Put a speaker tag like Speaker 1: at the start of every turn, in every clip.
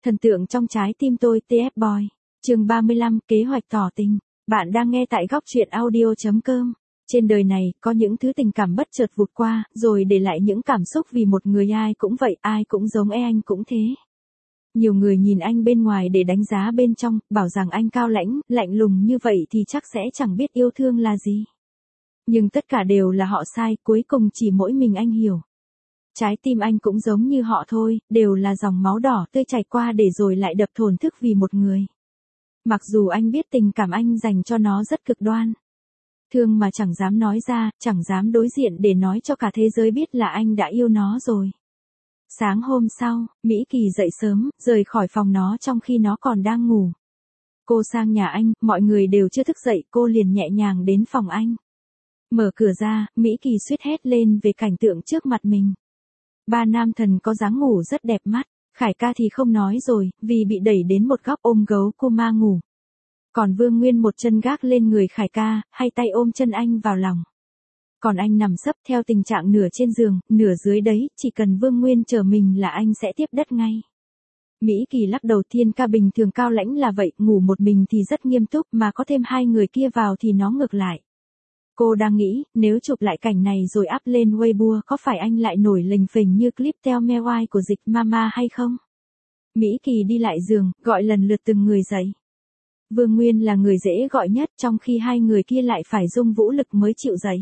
Speaker 1: Thần tượng trong trái tim tôi TF Boy. Chương 35, kế hoạch tỏ tình. Bạn đang nghe tại góc truyện audio.com. Trên đời này, có những thứ tình cảm bất chợt vụt qua, rồi để lại những cảm xúc vì một người ai cũng vậy, ai cũng giống anh cũng thế. Nhiều người nhìn anh bên ngoài để đánh giá bên trong, bảo rằng anh cao lãnh, lạnh lùng như vậy thì chắc sẽ chẳng biết yêu thương là gì. Nhưng tất cả đều là họ sai, cuối cùng chỉ mỗi mình anh hiểu. Trái tim anh cũng giống như họ thôi, đều là dòng máu đỏ tươi chảy qua để rồi lại đập thổn thức vì một người. Mặc dù anh biết tình cảm anh dành cho nó rất cực đoan. Thương mà chẳng dám nói ra, chẳng dám đối diện để nói cho cả thế giới biết là anh đã yêu nó rồi. Sáng hôm sau, Mỹ Kỳ dậy sớm, rời khỏi phòng nó trong khi nó còn đang ngủ. Cô sang nhà anh, mọi người đều chưa thức dậy, cô liền nhẹ nhàng đến phòng anh. Mở cửa ra, Mỹ Kỳ suýt hét lên về cảnh tượng trước mặt mình. Ba nam thần có dáng ngủ rất đẹp mắt, Khải ca thì không nói rồi, vì bị đẩy đến một góc ôm gấu cô ma ngủ. Còn Vương Nguyên một chân gác lên người Khải ca, hai tay ôm chân anh vào lòng. Còn anh nằm sấp theo tình trạng nửa trên giường, nửa dưới đấy, chỉ cần Vương Nguyên chờ mình là anh sẽ tiếp đất ngay. Mỹ Kỳ lắc đầu, Thiên ca bình thường cao lãnh là vậy, ngủ một mình thì rất nghiêm túc, mà có thêm hai người kia vào thì nó ngược lại. Cô đang nghĩ, nếu chụp lại cảnh này rồi up lên Weibo có phải anh lại nổi lềnh phềnh như clip Tell Me Why của Dịch Mama hay không? Mỹ Kỳ đi lại giường, gọi lần lượt từng người dậy. Vương Nguyên là người dễ gọi nhất, trong khi hai người kia lại phải dùng vũ lực mới chịu dậy.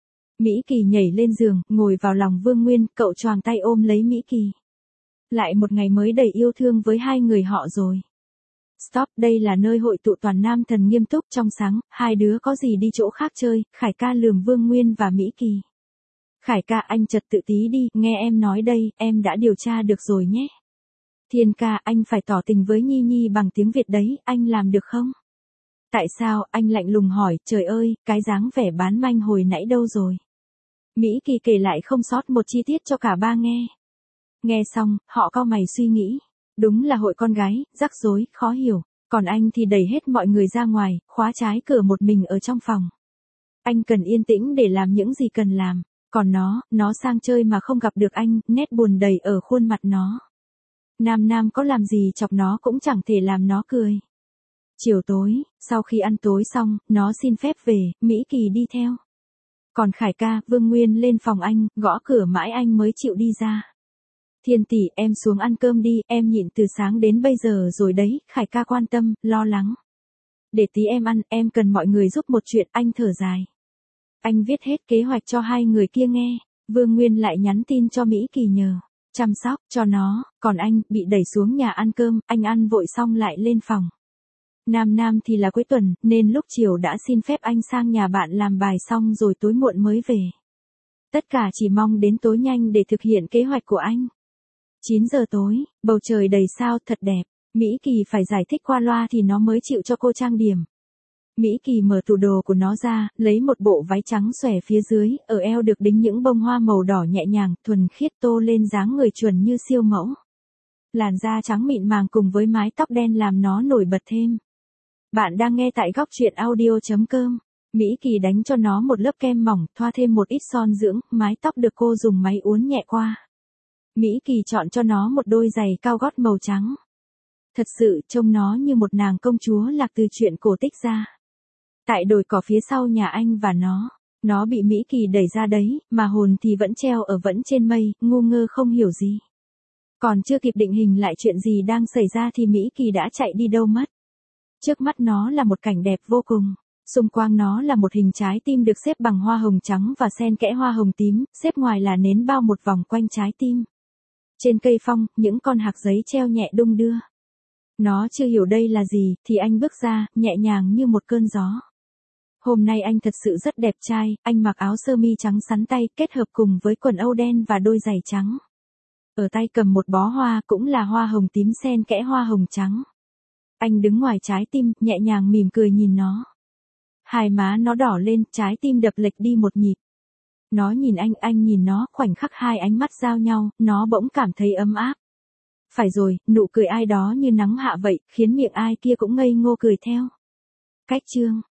Speaker 1: Mỹ Kỳ nhảy lên giường, ngồi vào lòng Vương Nguyên, cậu choàng tay ôm lấy Mỹ Kỳ. Lại một ngày mới đầy yêu thương với hai người họ rồi. Stop, đây là nơi hội tụ toàn nam thần nghiêm túc trong sáng, hai đứa có gì đi chỗ khác chơi, Khải ca lườm Vương Nguyên và Mỹ Kỳ. Khải ca, anh trật tự tí đi, nghe em nói đây, em đã điều tra được rồi nhé. Thiên ca, anh phải tỏ tình với Nhi Nhi bằng tiếng Việt đấy, anh làm được không? Tại sao, anh lạnh lùng hỏi, trời ơi, cái dáng vẻ bán manh hồi nãy đâu rồi? Mỹ Kỳ kể lại không sót một chi tiết cho cả ba nghe. Nghe xong, họ cau mày suy nghĩ. Đúng là hội con gái, rắc rối, khó hiểu. Còn anh thì đẩy hết mọi người ra ngoài, khóa trái cửa một mình ở trong phòng. Anh cần yên tĩnh để làm những gì cần làm. Còn nó sang chơi mà không gặp được anh, nét buồn đầy ở khuôn mặt nó. Nam có làm gì chọc nó cũng chẳng thể làm nó cười. Chiều tối, sau khi ăn tối xong, nó xin phép về, Mỹ Kỳ đi theo. Còn Khải ca, Vương Nguyên lên phòng anh, gõ cửa mãi anh mới chịu đi ra. Thiên tỷ, em xuống ăn cơm đi, em nhịn từ sáng đến bây giờ rồi đấy, Khải ca quan tâm, lo lắng. Để tí em ăn, em cần mọi người giúp một chuyện, anh thở dài. Anh viết hết kế hoạch cho hai người kia nghe, Vương Nguyên lại nhắn tin cho Mỹ Kỳ nhờ chăm sóc cho nó, còn anh, bị đẩy xuống nhà ăn cơm, anh ăn vội xong lại lên phòng. Nam thì là cuối tuần, nên lúc chiều đã xin phép anh sang nhà bạn làm bài xong rồi tối muộn mới về. Tất cả chỉ mong đến tối nhanh để thực hiện kế hoạch của anh. 9 giờ tối, bầu trời đầy sao thật đẹp, Mỹ Kỳ phải giải thích qua loa thì nó mới chịu cho cô trang điểm. Mỹ Kỳ mở tủ đồ của nó ra, lấy một bộ váy trắng xòe phía dưới, ở eo được đính những bông hoa màu đỏ nhẹ nhàng, thuần khiết tô lên dáng người chuẩn như siêu mẫu. Làn da trắng mịn màng cùng với mái tóc đen làm nó nổi bật thêm. Bạn đang nghe tại góc truyện audio.com. Mỹ Kỳ đánh cho nó một lớp kem mỏng, thoa thêm một ít son dưỡng, mái tóc được cô dùng máy uốn nhẹ qua. Mỹ Kỳ chọn cho nó một đôi giày cao gót màu trắng. Thật sự, trông nó như một nàng công chúa lạc từ truyện cổ tích ra. Tại đồi cỏ phía sau nhà anh và nó bị Mỹ Kỳ đẩy ra đấy, mà hồn thì vẫn treo ở vẫn trên mây, ngu ngơ không hiểu gì. Còn chưa kịp định hình lại chuyện gì đang xảy ra thì Mỹ Kỳ đã chạy đi đâu mất. Trước mắt nó là một cảnh đẹp vô cùng. Xung quanh nó là một hình trái tim được xếp bằng hoa hồng trắng và xen kẽ hoa hồng tím, xếp ngoài là nến bao một vòng quanh trái tim. Trên cây phong, những con hạc giấy treo nhẹ đung đưa. Nó chưa hiểu đây là gì, thì anh bước ra, nhẹ nhàng như một cơn gió. Hôm nay anh thật sự rất đẹp trai, anh mặc áo sơ mi trắng xắn tay, kết hợp cùng với quần âu đen và đôi giày trắng. Ở tay cầm một bó hoa, cũng là hoa hồng tím xen kẽ hoa hồng trắng. Anh đứng ngoài trái tim, nhẹ nhàng mỉm cười nhìn nó. Hai má nó đỏ lên, trái tim đập lệch đi một nhịp. Nó nhìn anh nhìn nó, khoảnh khắc hai ánh mắt giao nhau, nó bỗng cảm thấy ấm áp. Phải rồi, nụ cười ai đó như nắng hạ vậy, khiến miệng ai kia cũng ngây ngô cười theo. Cách chương